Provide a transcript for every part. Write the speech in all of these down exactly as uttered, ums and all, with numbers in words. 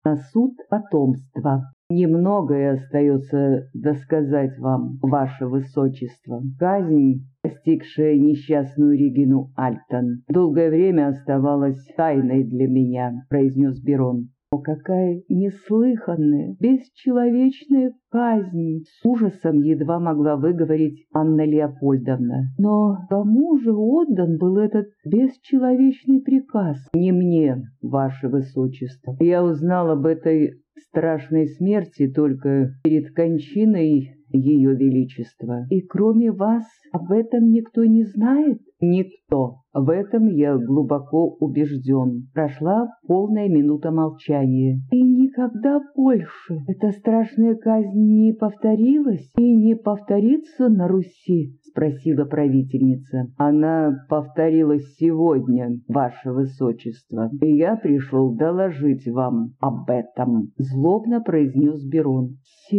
на суд потомства. Немногое остается досказать вам, ваше высочество. Казнь, постигшая несчастную Регину Альтон, долгое время оставалась тайной для меня, произнес Берон. О, какая неслыханная, бесчеловечная казнь! С ужасом едва могла выговорить Анна Леопольдовна. Но кому же отдан был этот бесчеловечный приказ? Не мне, ваше высочество. Я узнал об этой страшной смерти только перед кончиной ее величества. И кроме вас об этом никто не знает? Никто. В этом я глубоко убежден. Прошла полная минута молчания. И никогда больше эта страшная казнь не повторилась и не повторится на Руси? Спросила правительница. Она повторилась сегодня, ваше высочество, и я пришел доложить вам об этом, злобно произнес Берон.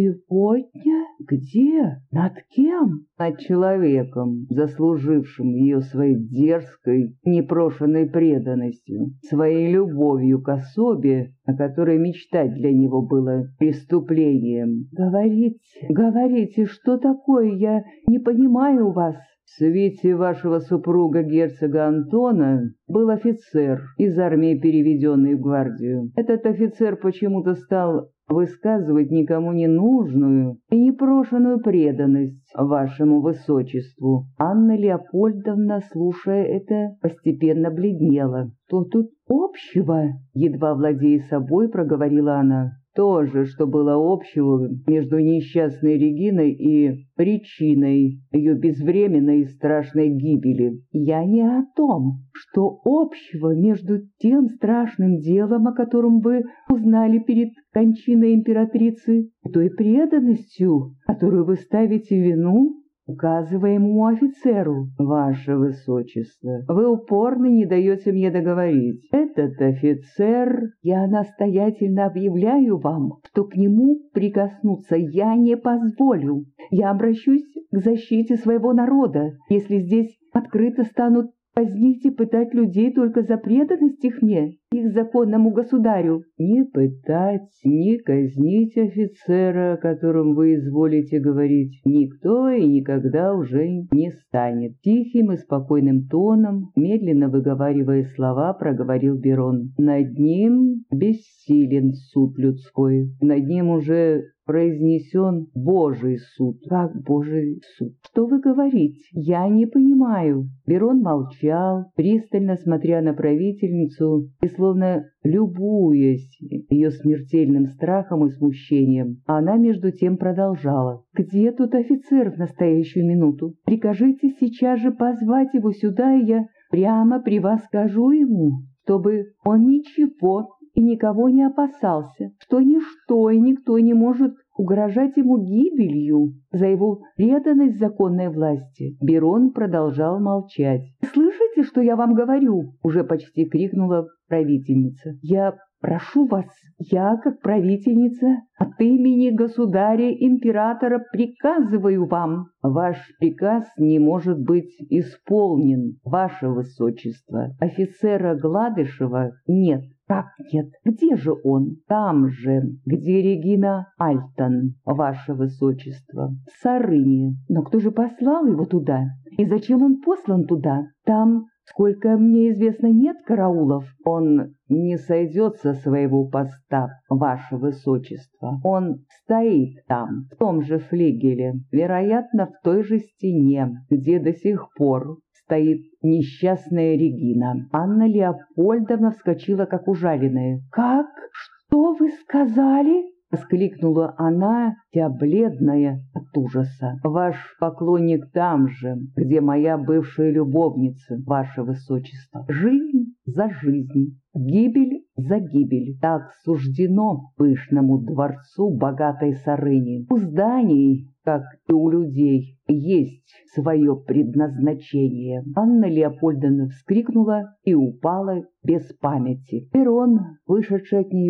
Сегодня? Где? Над кем? Над человеком, заслужившим ее своей дерзкой, непрошенной преданностью, своей любовью к особе, о которой мечтать для него было преступлением. Говорите, говорите, что такое? Я не понимаю вас. В свете вашего супруга герцога Антона был офицер из армии, переведенный в гвардию. Этот офицер почему-то стал высказывать никому не нужную и непрошенную преданность вашему высочеству. Анна Леопольдовна, слушая это, постепенно бледнела. «Что тут общего?» — едва владея собой, проговорила она. То же, что было общего между несчастной Региной и причиной ее безвременной и страшной гибели. Я не о том, что общего между тем страшным делом, о котором вы узнали перед кончиной императрицы, и той преданностью, которую вы ставите в вину указываемому офицеру. Ваше высочество, вы упорно не даете мне договорить. Этот офицер, я настоятельно объявляю вам, что к нему прикоснуться я не позволю. Я обращусь к защите своего народа, если здесь открыто станут казнить и пытать людей только за преданность их мне, их законному государю. Не пытать, не казнить офицера, о котором вы изволите говорить, никто и никогда уже не станет. Тихим и спокойным тоном, медленно выговаривая слова, проговорил Берон. Над ним бессилен суд людской, над ним уже произнесен Божий суд. Как Божий суд? Что вы говорите? Я не понимаю. Берон молчал, пристально смотря на правительницу и словно любуясь ее смертельным страхом и смущением. Она между тем продолжала. Где тут офицер в настоящую минуту? Прикажите сейчас же позвать его сюда, и я прямо при вас скажу ему, чтобы он ничего и никого не опасался, что ничто и никто не может угрожать ему гибелью за его преданность законной власти. Берон продолжал молчать. «Слышите, что я вам говорю?» — уже почти крикнула правительница. «Я прошу вас, я, как правительница, от имени государя-императора приказываю вам. Ваш приказ не может быть исполнен, ваше высочество. Офицера Гладышева нет». «Как нет? Где же он?» «Там же, где Регина Альтон, ваше высочество, в Сарыне». «Но кто же послал его туда? И зачем он послан туда? Там, сколько мне известно, нет караулов». «Он не сойдет со своего поста, ваше высочество. Он стоит там, в том же флигеле, вероятно, в той же стене, где до сих пор стоит несчастная Регина». Анна Леопольдовна вскочила, как ужаленная. «Как? Что вы сказали?» — воскликнула она, вся бледная от ужаса. «Ваш поклонник там же, где моя бывшая любовница, ваше высочество. Жизнь за жизнь, гибель за гибель. Так суждено пышному дворцу богатой Сарыни. У зданий, как и у людей, есть свое предназначение». Анна Леопольдовна вскрикнула и упала без памяти. Берон, вышедший от нее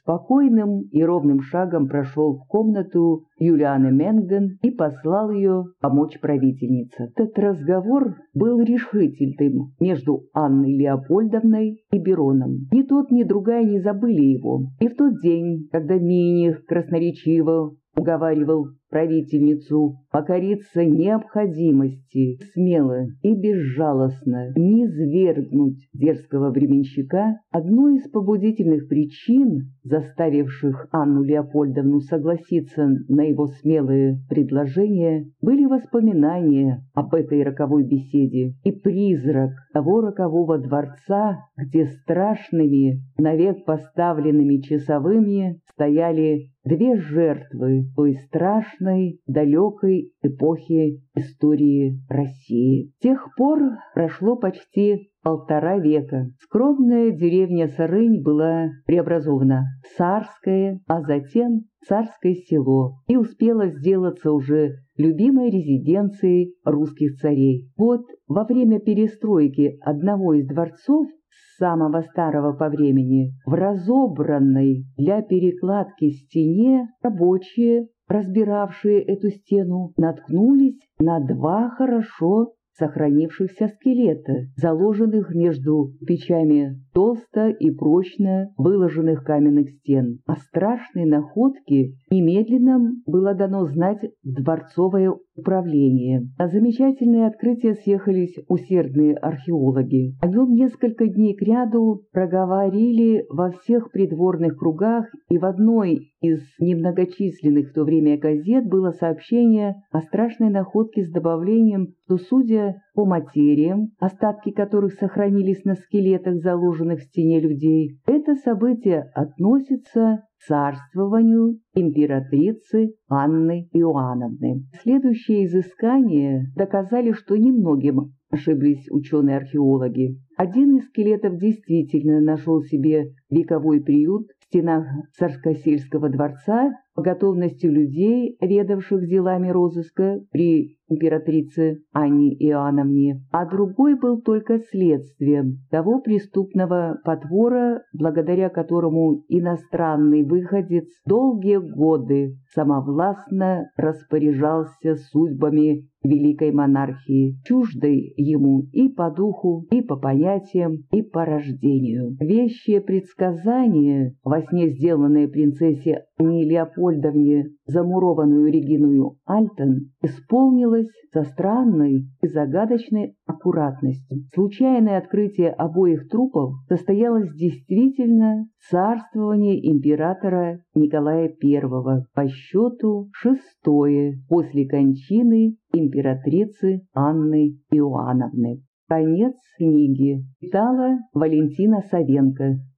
спокойным и ровным шагом прошел в комнату Юлианы Менген и послал ее помочь правительнице. Этот разговор был решительным между Анной Леопольдовной и Бероном. Ни тот, ни другая не забыли его. И в тот день, когда Миних красноречиво уговаривал правительницу покориться необходимости, смело и безжалостно низвергнуть дерзкого временщика, одной из побудительных причин, заставивших Анну Леопольдовну согласиться на его смелые предложения, были воспоминания об этой роковой беседе и призрак того рокового дворца, где страшными, навек поставленными часовыми стояли две жертвы той страшной, далекой эпохи истории России. С тех пор прошло почти полтора века. Скромная деревня Сарынь была преобразована в царское, а затем царское село и успела сделаться уже любимой резиденцией русских царей. Вот во время перестройки одного из дворцов, самого старого по времени, в разобранной для перекладки стене рабочие, разбиравшие эту стену, наткнулись на два хорошо сохранившихся скелета, заложенных между печами толсто и прочно выложенных каменных стен. О страшной находке немедленно было дано знать в дворцовое управление. На замечательное открытие съехались усердные археологи. О нем несколько дней кряду проговорили во всех придворных кругах, и в одной из немногочисленных в то время газет было сообщение о страшной находке с добавлением, что, судя по материям, остатки которых сохранились на скелетах, заложенных в стене людей, это событие относится к царствованию императрицы Анны Иоанновны. Следующие изыскания доказали, что немногим ошиблись ученые-археологи. Один из скелетов действительно нашел себе вековой приют в стенах Царскосельского дворца по готовности людей, ведавших делами розыска при императрице Анне Иоанновне, а другой был только следствием того преступного потвора, благодаря которому иностранный выходец долгие годы самовластно распоряжался судьбами великой монархии, чуждой ему и по духу, и по понятиям, и по рождению. Вещие предсказания, во сне сделанные принцессе Анне Леопольдовне, замурованную Региною Альтен, исполнилось со странной и загадочной аккуратностью. Случайное открытие обоих трупов состоялось действительно в царствовании императора Николая Первого, по счету шестое после кончины императрицы Анны Иоанновны. Конец книги. Читала Валентина Савенко.